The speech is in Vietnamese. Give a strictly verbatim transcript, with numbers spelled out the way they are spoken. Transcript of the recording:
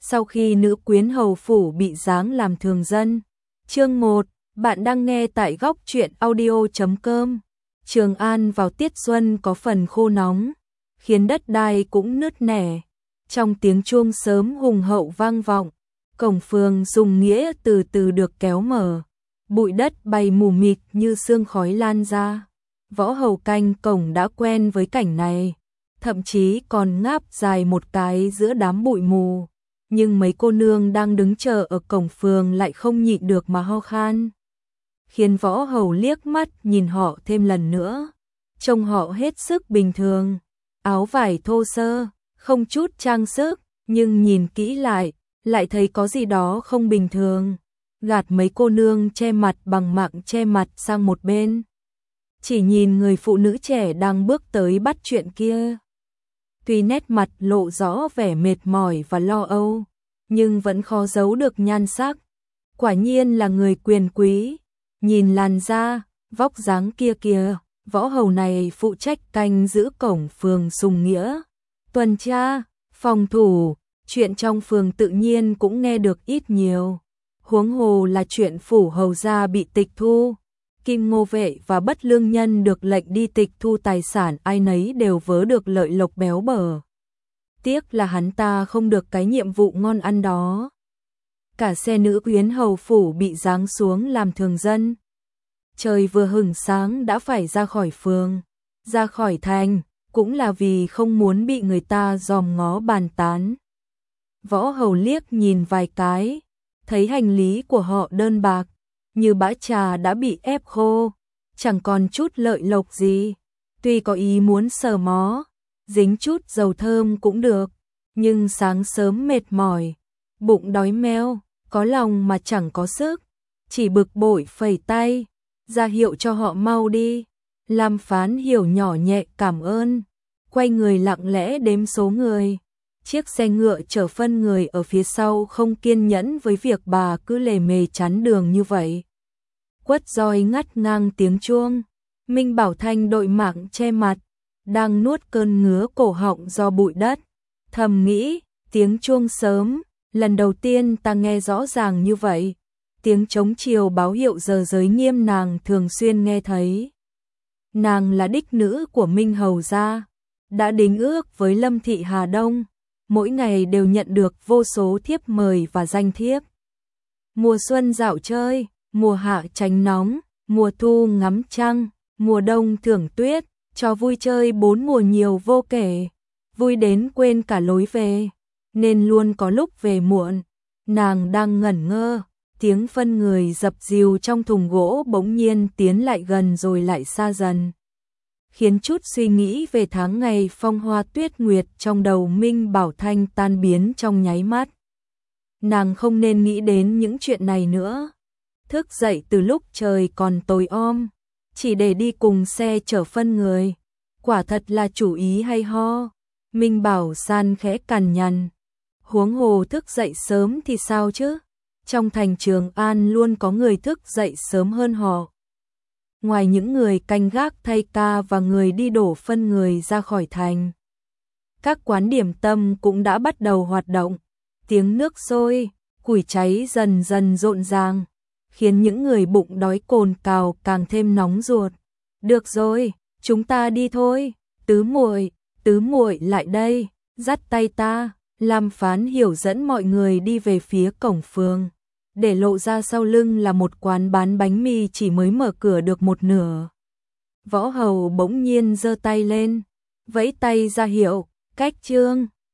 Sau khi nữ quyến hầu phủ bị giáng làm thường dân. Chương một, bạn đang nghe tại góc truyện audio chấm com. Trường An vào tiết xuân có phần khô nóng, khiến đất đai cũng nứt nẻ. Trong tiếng chuông sớm hùng hậu vang vọng, cổng phường Dùng Nghĩa từ từ được kéo mở. Bụi đất bay mù mịt như sương khói lan ra. Võ hầu canh cổng đã quen với cảnh này, thậm chí còn ngáp dài một cái giữa đám bụi mù. Nhưng mấy cô nương đang đứng chờ ở cổng phường lại không nhịn được mà ho khan, khiến võ hầu liếc mắt nhìn họ thêm lần nữa. Trông họ hết sức bình thường, áo vải thô sơ, không chút trang sức, nhưng nhìn kỹ lại, lại thấy có gì đó không bình thường. Gạt mấy cô nương che mặt bằng mạng che mặt sang một bên, chỉ nhìn người phụ nữ trẻ đang bước tới bắt chuyện kia. Tuy nét mặt lộ rõ vẻ mệt mỏi và lo âu, nhưng vẫn khó giấu được nhan sắc. Quả nhiên là người quyền quý. Nhìn làn da, vóc dáng kia kìa, võ hầu này phụ trách canh giữ cổng phường Dùng Nghĩa, tuần tra, phòng thủ, chuyện trong phường tự nhiên cũng nghe được ít nhiều. Huống hồ là chuyện phủ hầu gia bị tịch thu, Kim Ngô Vệ và Bất Lương Nhân được lệnh đi tịch thu tài sản, ai nấy đều vớ được lợi lộc béo bở. Tiếc là hắn ta không được cái nhiệm vụ ngon ăn đó. Cả xe nữ quyến hầu phủ bị giáng xuống làm thường dân. Trời vừa hửng sáng đã phải ra khỏi phường, ra khỏi thành, cũng là vì không muốn bị người ta dòm ngó bàn tán. Võ hầu liếc nhìn vài cái, thấy hành lý của họ đơn bạc, như bã trà đã bị ép khô, chẳng còn chút lợi lộc gì. Tuy có ý muốn sờ mó, dính chút dầu thơm cũng được, nhưng sáng sớm mệt mỏi, bụng đói meo, có lòng mà chẳng có sức, chỉ bực bội phẩy tay, ra hiệu cho họ mau đi. Lam Phán Hiểu nhỏ nhẹ cảm ơn, quay người lặng lẽ đếm số người. Chiếc xe ngựa chở phân người ở phía sau không kiên nhẫn với việc bà cứ lề mề chắn đường như vậy. Quất roi ngắt ngang tiếng chuông, Minh Bảo Thanh đội mạng che mặt, đang nuốt cơn ngứa cổ họng do bụi đất. Thầm nghĩ, tiếng chuông sớm, lần đầu tiên ta nghe rõ ràng như vậy. Tiếng trống chiều báo hiệu giờ giới nghiêm nàng thường xuyên nghe thấy. Nàng là đích nữ của Minh Hầu gia, đã đính ước với Lâm Thị Hà Đông, mỗi ngày đều nhận được vô số thiếp mời và danh thiếp. Mùa xuân dạo chơi, mùa hạ tránh nóng, mùa thu ngắm trăng, mùa đông thưởng tuyết, cho vui chơi bốn mùa nhiều vô kể, vui đến quên cả lối về, nên luôn có lúc về muộn. Nàng đang ngẩn ngơ, tiếng phân người dập dìu trong thùng gỗ bỗng nhiên tiến lại gần rồi lại xa dần, khiến chút suy nghĩ về tháng ngày phong hoa tuyết nguyệt trong đầu Minh Bảo Thanh tan biến trong nháy mắt. Nàng không nên nghĩ đến những chuyện này nữa. Thức dậy từ lúc trời còn tối om, chỉ để đi cùng xe chở phân người, quả thật là chủ ý hay ho. Minh Bảo San khẽ cằn nhằn, huống hồ thức dậy sớm thì sao chứ? Trong thành Trường An luôn có người thức dậy sớm hơn họ. Ngoài những người canh gác thay ca và người đi đổ phân người ra khỏi thành, các quán điểm tâm cũng đã bắt đầu hoạt động. Tiếng nước sôi, củi cháy dần dần rộn ràng, khiến những người bụng đói cồn cào càng thêm nóng ruột. Được rồi, chúng ta đi thôi. Tứ muội, tứ muội lại đây, dắt tay ta. Lam Phán Hiểu dẫn mọi người đi về phía cổng phường, để lộ ra sau lưng là một quán bán bánh mì chỉ mới mở cửa được một nửa. Võ hầu bỗng nhiên giơ tay lên, vẫy tay ra hiệu, cách trương.